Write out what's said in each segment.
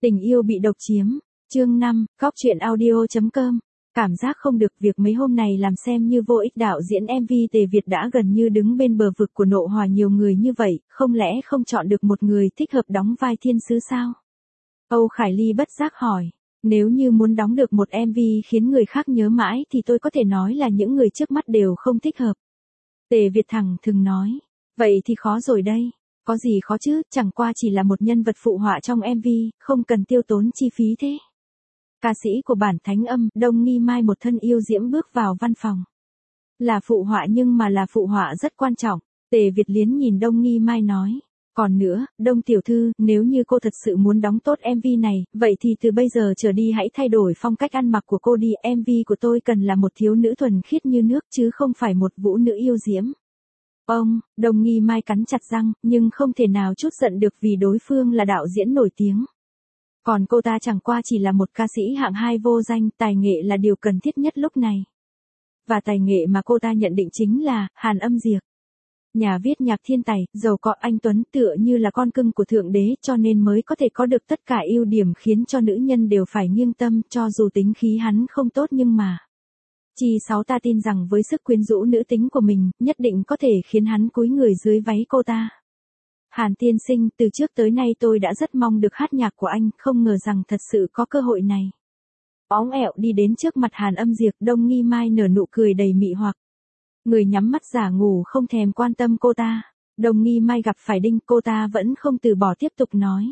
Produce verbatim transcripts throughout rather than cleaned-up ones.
Tình yêu bị độc chiếm, chương năm, góc truyện audio.com. Cảm giác không được việc mấy hôm này làm xem như vô ích. Đạo diễn em vê Tề Việt đã gần như đứng bên bờ vực của nộ hòa nhiều người như vậy, không lẽ không chọn được một người thích hợp đóng vai thiên sứ sao? Âu Khải Ly bất giác hỏi, nếu như muốn đóng được một em vê khiến người khác nhớ mãi thì tôi có thể nói là những người trước mắt đều không thích hợp. Tề Việt thẳng thừng nói, vậy thì khó rồi đây. Có gì khó chứ, chẳng qua chỉ là một nhân vật phụ họa trong em vê, không cần tiêu tốn chi phí thế. Ca sĩ của bản thánh âm, Đông Nghi Mai một thân yêu diễm bước vào văn phòng. Là phụ họa nhưng mà là phụ họa rất quan trọng. Tề Việt Liến nhìn Đông Nghi Mai nói. Còn nữa, Đông tiểu thư, nếu như cô thật sự muốn đóng tốt em vê này, vậy thì từ bây giờ trở đi hãy thay đổi phong cách ăn mặc của cô đi. em vê của tôi cần là một thiếu nữ thuần khiết như nước chứ không phải một vũ nữ yêu diễm. Ông, Đông Nghi Mai cắn chặt răng, nhưng không thể nào trút giận được vì đối phương là đạo diễn nổi tiếng. Còn cô ta chẳng qua chỉ là một ca sĩ hạng hai vô danh, tài nghệ là điều cần thiết nhất lúc này. Và tài nghệ mà cô ta nhận định chính là Hàn Âm Diệp. Nhà viết nhạc thiên tài, giàu có, anh tuấn, tựa như là con cưng của Thượng Đế, cho nên mới có thể có được tất cả ưu điểm khiến cho nữ nhân đều phải nghiêng tâm, cho dù tính khí hắn không tốt nhưng mà. Chi sáu ta tin rằng với sức quyến rũ nữ tính của mình, nhất định có thể khiến hắn cúi người dưới váy cô ta. Hàn tiên sinh, từ trước tới nay tôi đã rất mong được hát nhạc của anh, không ngờ rằng thật sự có cơ hội này. Óng ẹo đi đến trước mặt Hàn Âm Diệp, Đông Nghi Mai nở nụ cười đầy mị hoặc. Người nhắm mắt giả ngủ không thèm quan tâm cô ta. Đông Nghi Mai gặp phải đinh, cô ta vẫn không từ bỏ tiếp tục nói.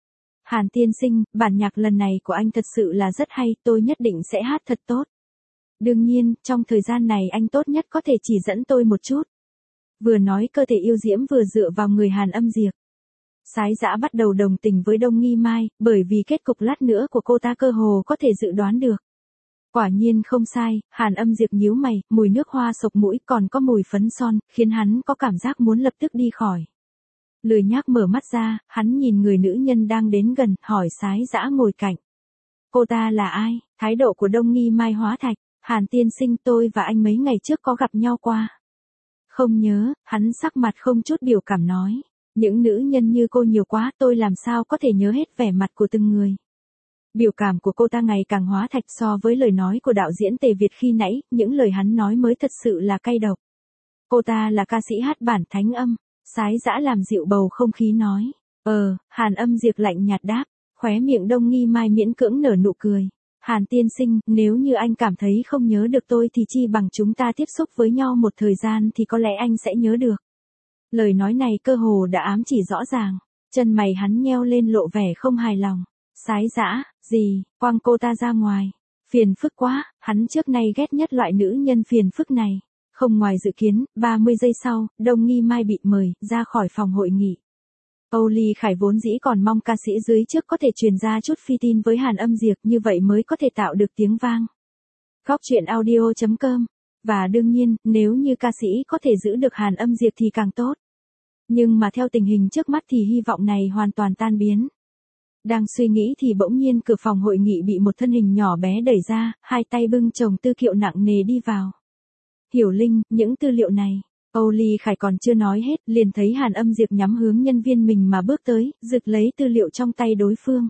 Hàn tiên sinh, bản nhạc lần này của anh thật sự là rất hay, tôi nhất định sẽ hát thật tốt. Đương nhiên, trong thời gian này anh tốt nhất có thể chỉ dẫn tôi một chút. Vừa nói cơ thể yêu diễm vừa dựa vào người Hàn Âm Diệp. Sái dã bắt đầu đồng tình với Đông Nghi Mai, bởi vì kết cục lát nữa của cô ta cơ hồ có thể dự đoán được. Quả nhiên không sai, Hàn Âm Diệp nhíu mày, mùi nước hoa sộc mũi còn có mùi phấn son, khiến hắn có cảm giác muốn lập tức đi khỏi. Lười nhác mở mắt ra, hắn nhìn người nữ nhân đang đến gần, hỏi Sái dã ngồi cạnh. Cô ta là ai? Thái độ của Đông Nghi Mai hóa thạch. Hàn tiên sinh, tôi và anh mấy ngày trước có gặp nhau qua. Không nhớ, hắn sắc mặt không chút biểu cảm nói. Những nữ nhân như cô nhiều quá, tôi làm sao có thể nhớ hết vẻ mặt của từng người. Biểu cảm của cô ta ngày càng hóa thạch so với lời nói của đạo diễn Tề Việt khi nãy, những lời hắn nói mới thật sự là cay độc. Cô ta là ca sĩ hát bản thánh âm. Sái dã làm dịu bầu không khí nói. Ờ, Hàn Âm Diệp lạnh nhạt đáp, khóe miệng Đông Nghi Mai miễn cưỡng nở nụ cười. Hàn tiên sinh, nếu như anh cảm thấy không nhớ được tôi thì chi bằng chúng ta tiếp xúc với nhau một thời gian thì có lẽ anh sẽ nhớ được. Lời nói này cơ hồ đã ám chỉ rõ ràng. Chân mày hắn nheo lên lộ vẻ không hài lòng. Sái dã, gì, quăng cô ta ra ngoài. Phiền phức quá, hắn trước nay ghét nhất loại nữ nhân phiền phức này. Không ngoài dự kiến, ba mươi giây sau, Đông Nghi Mai bị mời ra khỏi phòng hội nghị. Âu Ly Khải vốn dĩ còn mong ca sĩ dưới trước có thể truyền ra chút phi tin với Hàn Âm Diệp, như vậy mới có thể tạo được tiếng vang. Góc truyện audio.com. Và đương nhiên, nếu như ca sĩ có thể giữ được Hàn Âm Diệp thì càng tốt. Nhưng mà theo tình hình trước mắt thì hy vọng này hoàn toàn tan biến. Đang suy nghĩ thì bỗng nhiên cửa phòng hội nghị bị một thân hình nhỏ bé đẩy ra, hai tay bưng chồng tư liệu nặng nề đi vào. Hiểu Linh, những tư liệu này. Âu Ly Khải còn chưa nói hết, liền thấy Hàn Âm Diệp nhắm hướng nhân viên mình mà bước tới, giựt lấy tư liệu trong tay đối phương.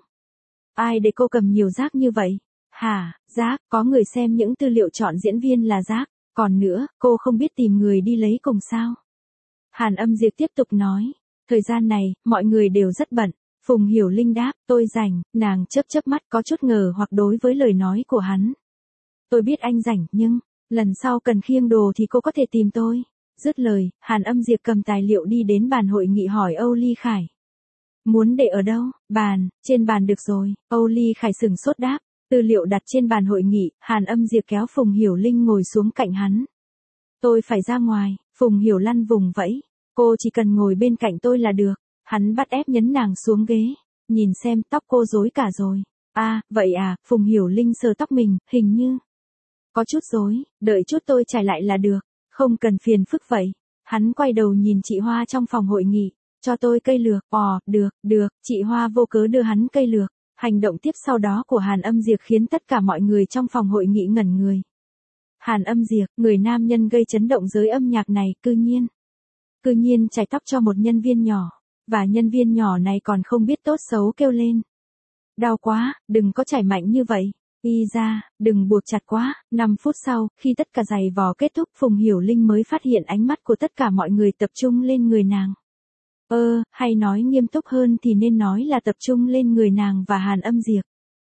Ai để cô cầm nhiều rác như vậy? Hả, rác, có người xem những tư liệu chọn diễn viên là rác, còn nữa, cô không biết tìm người đi lấy cùng sao? Hàn Âm Diệp tiếp tục nói, thời gian này, mọi người đều rất bận. Phùng Hiểu Linh đáp, tôi rảnh, nàng chớp chớp mắt có chút ngờ hoặc đối với lời nói của hắn. Tôi biết anh rảnh, nhưng, lần sau cần khiêng đồ thì cô có thể tìm tôi. Dứt lời, Hàn Âm Diệp cầm tài liệu đi đến bàn hội nghị hỏi Âu Ly Khải. Muốn để ở đâu? Bàn, trên bàn được rồi. Âu Ly Khải sửng sốt đáp, tư liệu đặt trên bàn hội nghị. Hàn Âm Diệp kéo Phùng Hiểu Linh ngồi xuống cạnh hắn. Tôi phải ra ngoài. Phùng Hiểu lăn vùng vẫy. Cô chỉ cần ngồi bên cạnh tôi là được. Hắn bắt ép nhấn nàng xuống ghế. Nhìn xem, tóc cô rối cả rồi. À, vậy à, Phùng Hiểu Linh sờ tóc mình, hình như có chút rối, đợi chút tôi chải lại là được. Không cần phiền phức vậy. Hắn quay đầu nhìn chị Hoa trong phòng hội nghị. Cho tôi cây lược. Ồ, được, được. Chị Hoa vô cớ đưa hắn cây lược. Hành động tiếp sau đó của Hàn Âm Diệp khiến tất cả mọi người trong phòng hội nghị ngẩn người. Hàn Âm Diệp, người nam nhân gây chấn động giới âm nhạc này, cư nhiên. Cư nhiên chải tóc cho một nhân viên nhỏ. Và nhân viên nhỏ này còn không biết tốt xấu kêu lên. Đau quá, đừng có chảy mạnh như vậy. Y ra, đừng buộc chặt quá. năm phút sau, khi tất cả giày vò kết thúc, Phùng Hiểu Linh mới phát hiện ánh mắt của tất cả mọi người tập trung lên người nàng. Ơ, hay nói nghiêm túc hơn thì nên nói là tập trung lên người nàng và Hàn Âm Diệp.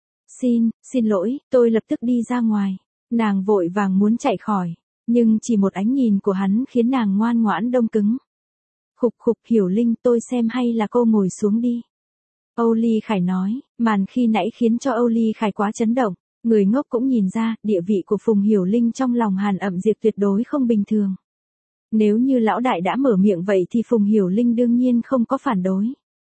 Xin, xin lỗi, tôi lập tức đi ra ngoài. Nàng vội vàng muốn chạy khỏi, nhưng chỉ một ánh nhìn của hắn khiến nàng ngoan ngoãn đông cứng. Khục khục, Hiểu Linh, tôi xem hay là cô ngồi xuống đi. Âu Ly Khải nói, màn khi nãy khiến cho Âu Ly Khải quá chấn động. Người ngốc cũng nhìn ra, địa vị của Phùng Hiểu Linh trong lòng Hàn Ẩm Diệp tuyệt đối không bình thường. Nếu như lão đại đã mở miệng vậy thì Phùng Hiểu Linh đương nhiên không có phản đối.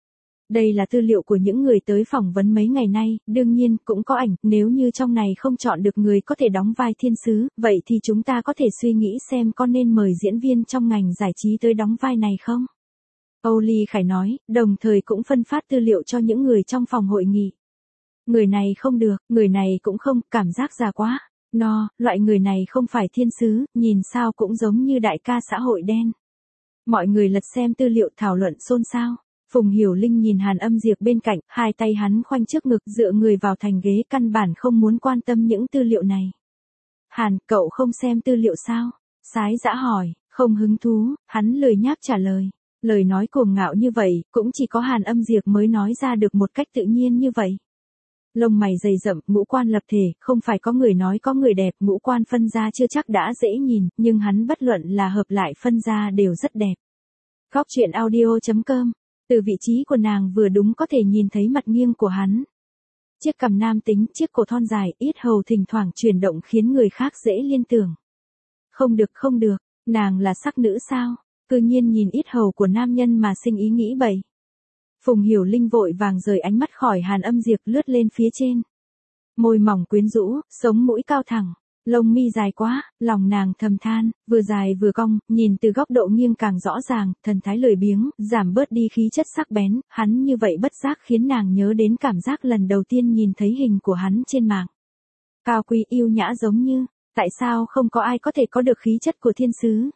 Đây là tư liệu của những người tới phỏng vấn mấy ngày nay, đương nhiên cũng có ảnh, nếu như trong này không chọn được người có thể đóng vai thiên sứ, vậy thì chúng ta có thể suy nghĩ xem có nên mời diễn viên trong ngành giải trí tới đóng vai này không? Âu Ly Khải nói, đồng thời cũng phân phát tư liệu cho những người trong phòng hội nghị. Người này không được, người này cũng không, cảm giác già quá. No, loại người này không phải thiên sứ, nhìn sao cũng giống như đại ca xã hội đen. Mọi người lật xem tư liệu thảo luận xôn xao. Phùng Hiểu Linh nhìn Hàn Âm Diệp bên cạnh, hai tay hắn khoanh trước ngực dựa người vào thành ghế, căn bản không muốn quan tâm những tư liệu này. Hàn, cậu không xem tư liệu sao? Sái Dã hỏi, không hứng thú, hắn lười nhác trả lời. Lời nói cuồng ngạo như vậy, cũng chỉ có Hàn Âm Diệp mới nói ra được một cách tự nhiên như vậy. Lông mày dày rậm, ngũ quan lập thể, không phải có người nói có người đẹp, ngũ quan phân ra chưa chắc đã dễ nhìn, nhưng hắn bất luận là hợp lại phân ra đều rất đẹp. Góc truyện audio chấm com, từ vị trí của nàng vừa đúng có thể nhìn thấy mặt nghiêng của hắn. Chiếc cằm nam tính, chiếc cổ thon dài, yết hầu thỉnh thoảng chuyển động khiến người khác dễ liên tưởng. Không được không được, nàng là sắc nữ sao? Cư nhiên nhìn yết hầu của nam nhân mà sinh ý nghĩ bậy. Phùng Hiểu Linh vội vàng rời ánh mắt khỏi Hàn Âm Diệp, lướt lên phía trên. Môi mỏng quyến rũ, sống mũi cao thẳng, lông mi dài quá, lòng nàng thầm than, vừa dài vừa cong, nhìn từ góc độ nghiêng càng rõ ràng, thần thái lười biếng, giảm bớt đi khí chất sắc bén, hắn như vậy bất giác khiến nàng nhớ đến cảm giác lần đầu tiên nhìn thấy hình của hắn trên mạng. Cao quý yêu nhã giống như, tại sao không có ai có thể có được khí chất của thiên sứ?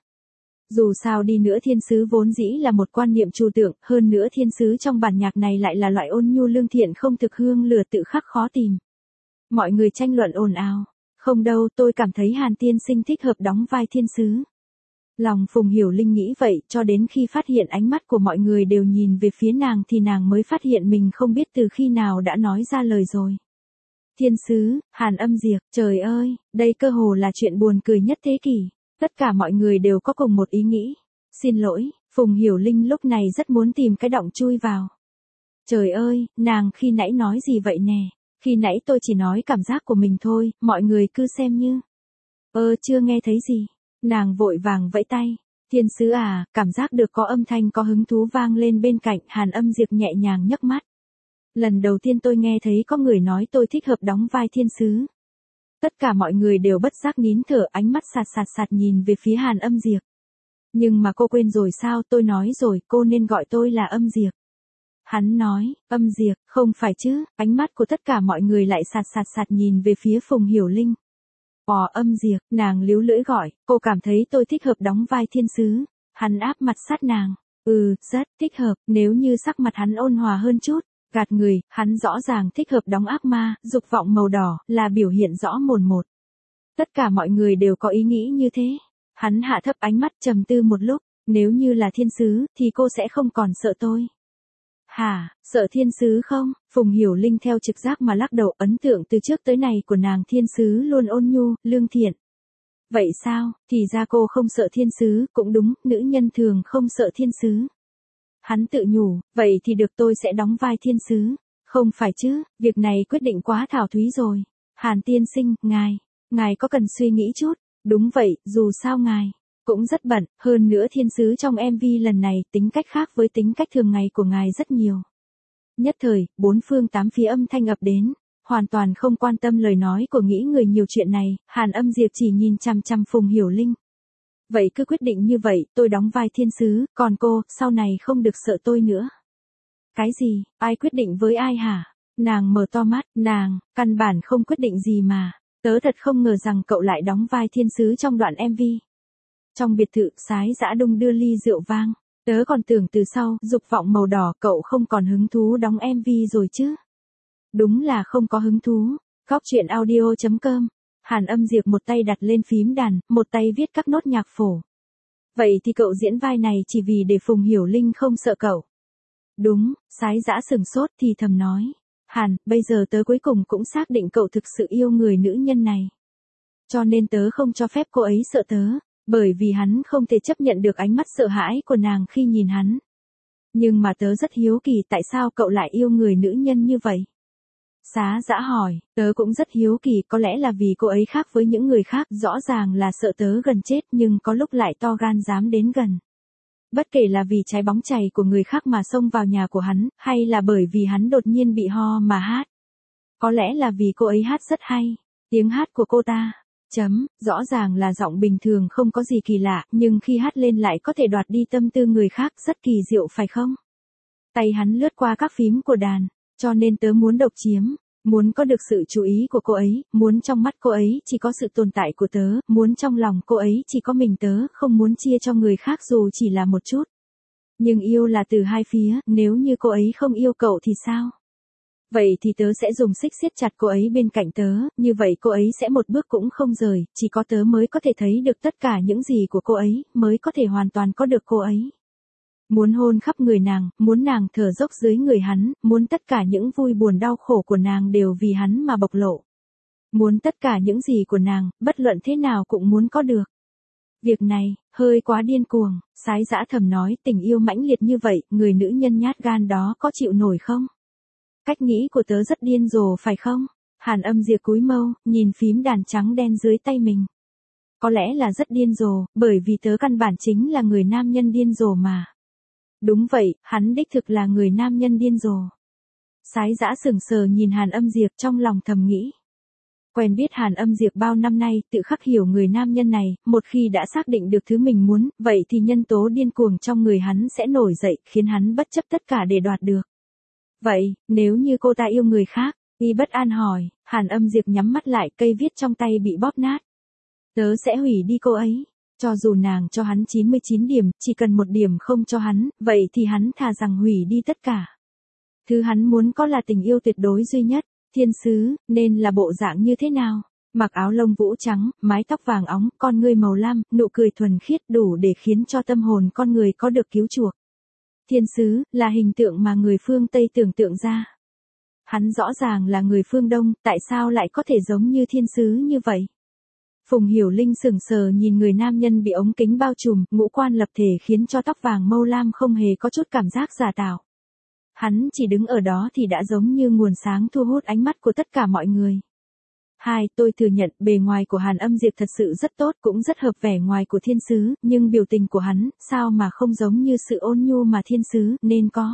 Dù sao đi nữa thiên sứ vốn dĩ là một quan niệm trừu tượng, hơn nữa thiên sứ trong bản nhạc này lại là loại ôn nhu lương thiện không thực hương lửa tự khắc khó tìm. Mọi người tranh luận ồn ào. Không đâu, tôi cảm thấy Hàn tiên sinh thích hợp đóng vai thiên sứ. Lòng Phùng Hiểu Linh nghĩ vậy, cho đến khi phát hiện ánh mắt của mọi người đều nhìn về phía nàng thì nàng mới phát hiện mình không biết từ khi nào đã nói ra lời rồi. Thiên sứ, Hàn Âm Diệp, trời ơi, đây cơ hồ là chuyện buồn cười nhất thế kỷ. Tất cả mọi người đều có cùng một ý nghĩ. Xin lỗi, Phùng Hiểu Linh lúc này rất muốn tìm cái động chui vào. Trời ơi, nàng khi nãy nói gì vậy nè? Khi nãy tôi chỉ nói cảm giác của mình thôi, mọi người cứ xem như. Ơ chưa nghe thấy gì. Nàng vội vàng vẫy tay. Thiên sứ à, cảm giác được có âm thanh có hứng thú vang lên bên cạnh. Hàn Âm Diệp nhẹ nhàng nhấc mắt. Lần đầu tiên tôi nghe thấy có người nói tôi thích hợp đóng vai thiên sứ. Tất cả mọi người đều bất giác nín thở, ánh mắt sạt sạt sạt nhìn về phía Hàn Âm Diệp. Nhưng mà cô quên rồi sao, tôi nói rồi, cô nên gọi tôi là Âm Diệp. Hắn nói, Âm Diệp, không phải chứ, ánh mắt của tất cả mọi người lại sạt sạt sạt nhìn về phía Phùng Hiểu Linh. Ồ, Âm Diệp, nàng líu lưỡi gọi, cô cảm thấy tôi thích hợp đóng vai thiên sứ. Hắn áp mặt sát nàng, ừ, rất thích hợp, nếu như sắc mặt hắn ôn hòa hơn chút. Gạt người, hắn rõ ràng thích hợp đóng ác ma, dục vọng màu đỏ, là biểu hiện rõ mồn một. Tất cả mọi người đều có ý nghĩ như thế. Hắn hạ thấp ánh mắt trầm tư một lúc, nếu như là thiên sứ, thì cô sẽ không còn sợ tôi. Hả, sợ thiên sứ không? Phùng Hiểu Linh theo trực giác mà lắc đầu, ấn tượng từ trước tới nay của nàng thiên sứ luôn ôn nhu, lương thiện. Vậy sao, thì ra cô không sợ thiên sứ, cũng đúng, nữ nhân thường không sợ thiên sứ. Hắn tự nhủ, vậy thì được tôi sẽ đóng vai thiên sứ. Không phải chứ, việc này quyết định quá thảo thúy rồi. Hàn tiên sinh, ngài, ngài có cần suy nghĩ chút. Đúng vậy, dù sao ngài cũng rất bận, hơn nữa thiên sứ trong em vê lần này tính cách khác với tính cách thường ngày của ngài rất nhiều. Nhất thời, bốn phương tám phía âm thanh ập đến, hoàn toàn không quan tâm lời nói của nghĩ người nhiều chuyện này, Hàn Âm Diệp chỉ nhìn chằm chằm Phùng Hiểu Linh. Vậy cứ quyết định như vậy, tôi đóng vai thiên sứ, còn cô, sau này không được sợ tôi nữa. Cái gì, ai quyết định với ai hả? Nàng mở to mắt, nàng, căn bản không quyết định gì mà. Tớ thật không ngờ rằng cậu lại đóng vai thiên sứ trong đoạn em vê. Trong biệt thự, Sái Dã đung đưa ly rượu vang. Tớ còn tưởng từ sau, dục vọng màu đỏ cậu không còn hứng thú đóng em vê rồi chứ. Đúng là không có hứng thú. Góc chuyện audio chấm com. Hàn Âm Diệp một tay đặt lên phím đàn, một tay viết các nốt nhạc phổ. Vậy thì cậu diễn vai này chỉ vì để Phùng Hiểu Linh không sợ cậu? Đúng, Sái Dã sửng sốt thì thầm nói. Hàn, bây giờ tớ cuối cùng cũng xác định cậu thực sự yêu người nữ nhân này. Cho nên tớ không cho phép cô ấy sợ tớ, bởi vì hắn không thể chấp nhận được ánh mắt sợ hãi của nàng khi nhìn hắn. Nhưng mà tớ rất hiếu kỳ tại sao cậu lại yêu người nữ nhân như vậy? Xá Dã hỏi, tớ cũng rất hiếu kỳ, có lẽ là vì cô ấy khác với những người khác, rõ ràng là sợ tớ gần chết nhưng có lúc lại to gan dám đến gần. Bất kể là vì trái bóng chày của người khác mà xông vào nhà của hắn, hay là bởi vì hắn đột nhiên bị ho mà hát. Có lẽ là vì cô ấy hát rất hay, tiếng hát của cô ta, chấm, rõ ràng là giọng bình thường không có gì kỳ lạ, nhưng khi hát lên lại có thể đoạt đi tâm tư người khác, rất kỳ diệu phải không? Tay hắn lướt qua các phím của đàn, cho nên tớ muốn độc chiếm, muốn có được sự chú ý của cô ấy, muốn trong mắt cô ấy chỉ có sự tồn tại của tớ, muốn trong lòng cô ấy chỉ có mình tớ, không muốn chia cho người khác dù chỉ là một chút. Nhưng yêu là từ hai phía, nếu như cô ấy không yêu cậu thì sao? Vậy thì tớ sẽ dùng xích siết chặt cô ấy bên cạnh tớ, như vậy cô ấy sẽ một bước cũng không rời, chỉ có tớ mới có thể thấy được tất cả những gì của cô ấy, mới có thể hoàn toàn có được cô ấy. Muốn hôn khắp người nàng, muốn nàng thở dốc dưới người hắn, muốn tất cả những vui buồn đau khổ của nàng đều vì hắn mà bộc lộ. Muốn tất cả những gì của nàng, bất luận thế nào cũng muốn có được. Việc này, hơi quá điên cuồng, Sái Dã thầm nói, tình yêu mãnh liệt như vậy, người nữ nhân nhát gan đó có chịu nổi không? Cách nghĩ của tớ rất điên rồ phải không? Hàn Âm Diệp cúi mâu, nhìn phím đàn trắng đen dưới tay mình. Có lẽ là rất điên rồ, bởi vì tớ căn bản chính là người nam nhân điên rồ mà. Đúng vậy, hắn đích thực là người nam nhân điên rồ. Sái Dã sững sờ nhìn Hàn Âm Diệp trong lòng thầm nghĩ. Quen biết Hàn Âm Diệp bao năm nay, tự khắc hiểu người nam nhân này, một khi đã xác định được thứ mình muốn, vậy thì nhân tố điên cuồng trong người hắn sẽ nổi dậy, khiến hắn bất chấp tất cả để đoạt được. Vậy, nếu như cô ta yêu người khác, y bất an hỏi, Hàn Âm Diệp nhắm mắt lại, cây viết trong tay bị bóp nát. Tớ sẽ hủy đi cô ấy. Cho dù nàng cho hắn chín mươi chín điểm, chỉ cần một điểm không cho hắn, vậy thì hắn thà rằng hủy đi tất cả. Thứ hắn muốn có là tình yêu tuyệt đối duy nhất, thiên sứ, nên là bộ dạng như thế nào? Mặc áo lông vũ trắng, mái tóc vàng óng, con ngươi màu lam, nụ cười thuần khiết đủ để khiến cho tâm hồn con người có được cứu chuộc. Thiên sứ, là hình tượng mà người phương Tây tưởng tượng ra. Hắn rõ ràng là người phương Đông, tại sao lại có thể giống như thiên sứ như vậy? Phùng Hiểu Linh sững sờ nhìn người nam nhân bị ống kính bao trùm, ngũ quan lập thể khiến cho tóc vàng mâu lam không hề có chút cảm giác giả tạo. Hắn chỉ đứng ở đó thì đã giống như nguồn sáng thu hút ánh mắt của tất cả mọi người. Hai, tôi thừa nhận bề ngoài của Hàn Âm Diệp thật sự rất tốt, cũng rất hợp vẻ ngoài của thiên sứ, nhưng biểu tình của hắn, sao mà không giống như sự ôn nhu mà thiên sứ nên có.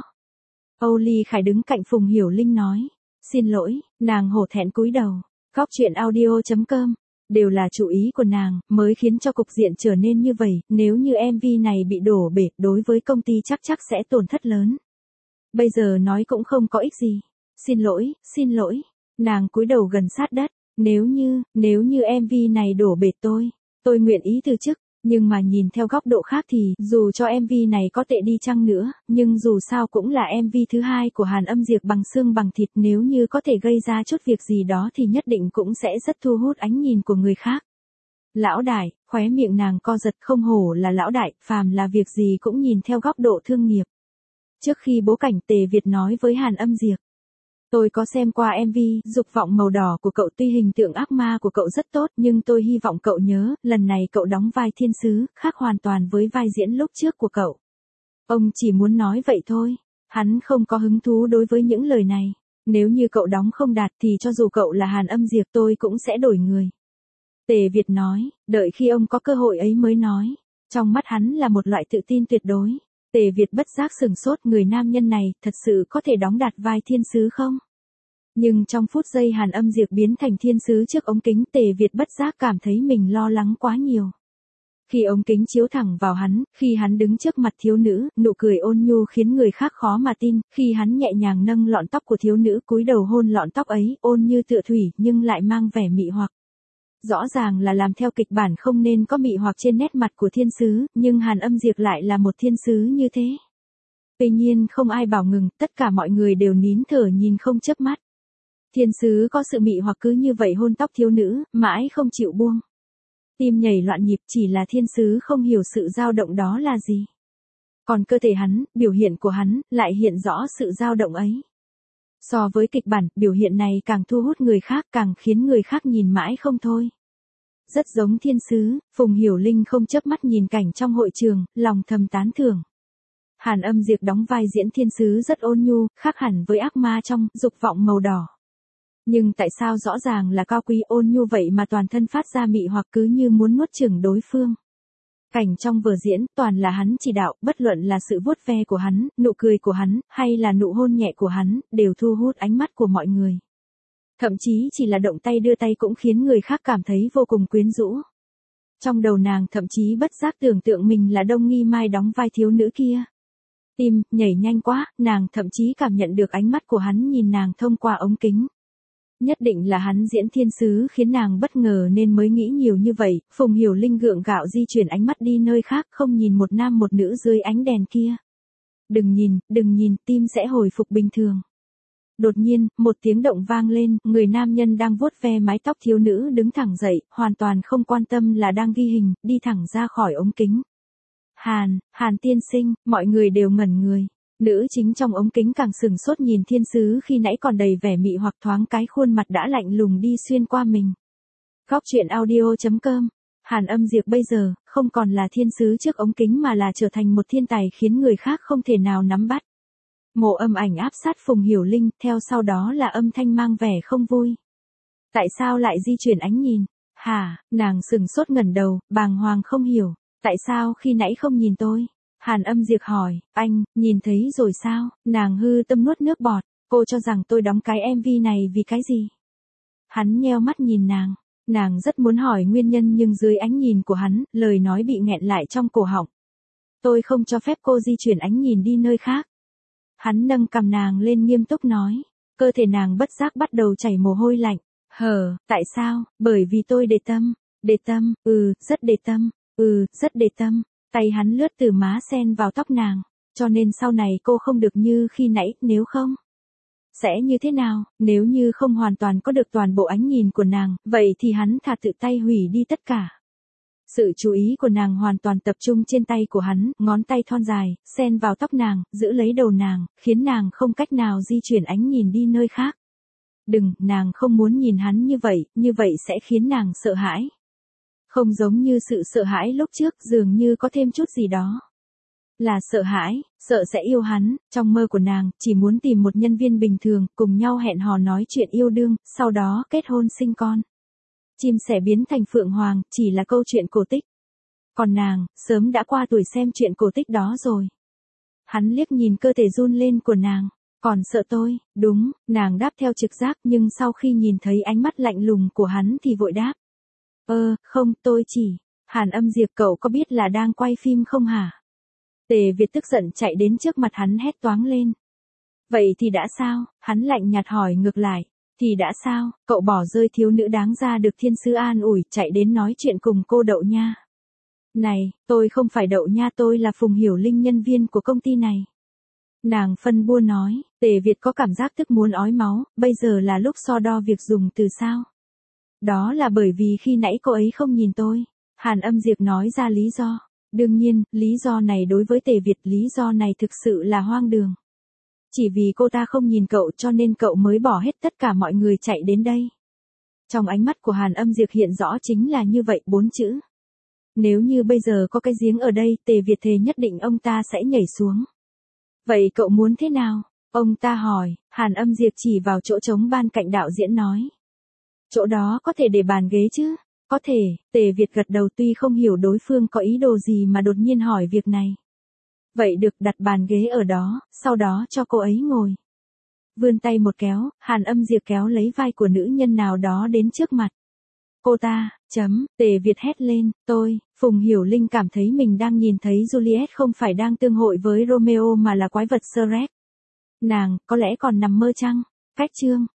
Âu Ly Khải đứng cạnh Phùng Hiểu Linh nói. Xin lỗi, nàng hổ thẹn cúi đầu. Góc chuyện audio chấm com. Đều là chủ ý của nàng, mới khiến cho cục diện trở nên như vậy, nếu như em vê này bị đổ bể, đối với công ty chắc chắc sẽ tổn thất lớn. Bây giờ nói cũng không có ích gì. Xin lỗi, xin lỗi. Nàng cúi đầu gần sát đất, nếu như, nếu như em vê này đổ bể tôi, tôi nguyện ý từ chức, nhưng mà nhìn theo góc độ khác thì, dù cho em vê này có tệ đi chăng nữa, nhưng dù sao cũng là em vê thứ hai của Hàn Âm Diệp bằng xương bằng thịt, nếu như có thể gây ra chút việc gì đó thì nhất định cũng sẽ rất thu hút ánh nhìn của người khác. Lão đại, khóe miệng nàng co giật, không hổ là lão đại, phàm là việc gì cũng nhìn theo góc độ thương nghiệp. Trước khi bố cảnh Tề Việt nói với Hàn Âm Diệp. Tôi có xem qua em vê, dục vọng màu đỏ của cậu, tuy hình tượng ác ma của cậu rất tốt, nhưng tôi hy vọng cậu nhớ, lần này cậu đóng vai thiên sứ, khác hoàn toàn với vai diễn lúc trước của cậu. Ông chỉ muốn nói vậy thôi, hắn không có hứng thú đối với những lời này. Nếu như cậu đóng không đạt thì cho dù cậu là Hàn Âm Diệp tôi cũng sẽ đổi người. Tề Việt nói, đợi khi ông có cơ hội ấy mới nói. Trong mắt hắn là một loại tự tin tuyệt đối. Tề Việt bất giác sừng sốt, người nam nhân này thật sự có thể đóng đạt vai thiên sứ không? Nhưng trong phút giây Hàn Âm Diệp biến thành thiên sứ trước ống kính, Tề Việt bất giác cảm thấy mình lo lắng quá nhiều. Khi ống kính chiếu thẳng vào hắn, khi hắn đứng trước mặt thiếu nữ, nụ cười ôn nhu khiến người khác khó mà tin, khi hắn nhẹ nhàng nâng lọn tóc của thiếu nữ, cúi đầu hôn lọn tóc ấy, ôn như tựa thủy, nhưng lại mang vẻ mị hoặc. Rõ ràng là làm theo kịch bản không nên có mị hoặc trên nét mặt của thiên sứ, nhưng Hàn Âm Diệp lại là một thiên sứ như thế. Tuy nhiên không ai bảo ngừng, tất cả mọi người đều nín thở nhìn không chớp mắt. Thiên sứ có sự mị hoặc cứ như vậy hôn tóc thiếu nữ, mãi không chịu buông. Tim nhảy loạn nhịp, chỉ là thiên sứ không hiểu sự dao động đó là gì. Còn cơ thể hắn, biểu hiện của hắn, lại hiện rõ sự dao động ấy. So với kịch bản, biểu hiện này càng thu hút người khác, càng khiến người khác nhìn mãi không thôi. Rất giống thiên sứ, Phùng Hiểu Linh không chớp mắt nhìn cảnh trong hội trường, lòng thầm tán thưởng. Hàn Âm Diệp đóng vai diễn thiên sứ rất ôn nhu, khác hẳn với ác ma trong Dục vọng màu đỏ. Nhưng tại sao rõ ràng là cao quý ôn nhu vậy mà toàn thân phát ra mị hoặc cứ như muốn nuốt chửng đối phương. Cảnh trong vở diễn toàn là hắn chỉ đạo, bất luận là sự vuốt ve của hắn, nụ cười của hắn, hay là nụ hôn nhẹ của hắn, đều thu hút ánh mắt của mọi người. Thậm chí chỉ là động tay đưa tay cũng khiến người khác cảm thấy vô cùng quyến rũ. Trong đầu nàng thậm chí bất giác tưởng tượng mình là Đông Nghi Mai đóng vai thiếu nữ kia. Tim nhảy nhanh quá, nàng thậm chí cảm nhận được ánh mắt của hắn nhìn nàng thông qua ống kính. Nhất định là hắn diễn thiên sứ khiến nàng bất ngờ nên mới nghĩ nhiều như vậy. Phùng Hiểu Linh gượng gạo di chuyển ánh mắt đi nơi khác, không nhìn một nam một nữ dưới ánh đèn kia. Đừng nhìn, đừng nhìn, tim sẽ hồi phục bình thường. Đột nhiên, một tiếng động vang lên, người nam nhân đang vuốt ve mái tóc thiếu nữ đứng thẳng dậy, hoàn toàn không quan tâm là đang ghi hình, đi thẳng ra khỏi ống kính. Hàn, Hàn tiên sinh, mọi người đều ngẩn người. Nữ chính trong ống kính càng sừng sốt nhìn thiên sứ khi nãy còn đầy vẻ mị hoặc thoáng cái khuôn mặt đã lạnh lùng đi xuyên qua mình. Góc truyện audio chấm com. Hàn Âm Diệp bây giờ, không còn là thiên sứ trước ống kính mà là trở thành một thiên tài khiến người khác không thể nào nắm bắt. Mộ Âm Ảnh áp sát Phùng Hiểu Linh, theo sau đó là âm thanh mang vẻ không vui. Tại sao lại di chuyển ánh nhìn? Hả, nàng sừng sốt ngẩng đầu, bàng hoàng không hiểu. Tại sao khi nãy không nhìn tôi? Hàn Âm Diệp hỏi, anh, nhìn thấy rồi sao? Nàng hư tâm nuốt nước bọt, cô cho rằng tôi đóng cái em vê này vì cái gì? Hắn nheo mắt nhìn nàng, nàng rất muốn hỏi nguyên nhân nhưng dưới ánh nhìn của hắn, lời nói bị nghẹn lại trong cổ họng. Tôi không cho phép cô di chuyển ánh nhìn đi nơi khác. Hắn nâng cằm nàng lên nghiêm túc nói, cơ thể nàng bất giác bắt đầu chảy mồ hôi lạnh. Hờ, tại sao? Bởi vì tôi để tâm, để tâm, ừ, rất để tâm, ừ, rất để tâm. Tay hắn lướt từ má sen vào tóc nàng, cho nên sau này cô không được như khi nãy, nếu không. Sẽ như thế nào, nếu như không hoàn toàn có được toàn bộ ánh nhìn của nàng, vậy thì hắn thà tự tay hủy đi tất cả. Sự chú ý của nàng hoàn toàn tập trung trên tay của hắn, ngón tay thon dài, sen vào tóc nàng, giữ lấy đầu nàng, khiến nàng không cách nào di chuyển ánh nhìn đi nơi khác. Đừng, nàng không muốn nhìn hắn như vậy, như vậy sẽ khiến nàng sợ hãi. Không giống như sự sợ hãi lúc trước, dường như có thêm chút gì đó. Là sợ hãi, sợ sẽ yêu hắn, trong mơ của nàng, chỉ muốn tìm một nhân viên bình thường, cùng nhau hẹn hò nói chuyện yêu đương, sau đó kết hôn sinh con. Chim sẻ biến thành phượng hoàng, chỉ là câu chuyện cổ tích. Còn nàng, sớm đã qua tuổi xem chuyện cổ tích đó rồi. Hắn liếc nhìn cơ thể run lên của nàng, còn sợ tôi, đúng, nàng đáp theo trực giác nhưng sau khi nhìn thấy ánh mắt lạnh lùng của hắn thì vội đáp. Ơ, không, tôi chỉ, Hàn Âm Diệp cậu có biết là đang quay phim không hả? Tề Việt tức giận chạy đến trước mặt hắn hét toáng lên. Vậy thì đã sao? Hắn lạnh nhạt hỏi ngược lại. Thì đã sao? Cậu bỏ rơi thiếu nữ đáng ra được thiên sứ an ủi, chạy đến nói chuyện cùng cô Đậu Nha. Này, tôi không phải Đậu Nha, tôi là Phùng Hiểu Linh, nhân viên của công ty này. Nàng phân bua nói, Tề Việt có cảm giác tức muốn ói máu, bây giờ là lúc so đo việc dùng từ sao. Đó là bởi vì khi nãy cô ấy không nhìn tôi. Hàn Âm Diệp nói ra lý do. Đương nhiên, lý do này đối với Tề Việt, lý do này thực sự là hoang đường. Chỉ vì cô ta không nhìn cậu cho nên cậu mới bỏ hết tất cả mọi người chạy đến đây. Trong ánh mắt của Hàn Âm Diệp hiện rõ chính là như vậy, bốn chữ. Nếu như bây giờ có cái giếng ở đây, Tề Việt thề nhất định ông ta sẽ nhảy xuống. Vậy cậu muốn thế nào? Ông ta hỏi. Hàn Âm Diệp chỉ vào chỗ trống ban cạnh đạo diễn nói. Chỗ đó có thể để bàn ghế chứ? Có thể. Tề Việt gật đầu, tuy không hiểu đối phương có ý đồ gì mà đột nhiên hỏi việc này. Vậy được, đặt bàn ghế ở đó, sau đó cho cô ấy ngồi. Vươn tay một kéo, Hàn Âm Diệp kéo lấy vai của nữ nhân nào đó đến trước mặt. Cô ta, chấm, Tề Việt hét lên, tôi, Phùng Hiểu Linh cảm thấy mình đang nhìn thấy Juliet không phải đang tương hội với Romeo mà là quái vật Shrek. Nàng, có lẽ còn nằm mơ chăng? Cách chương.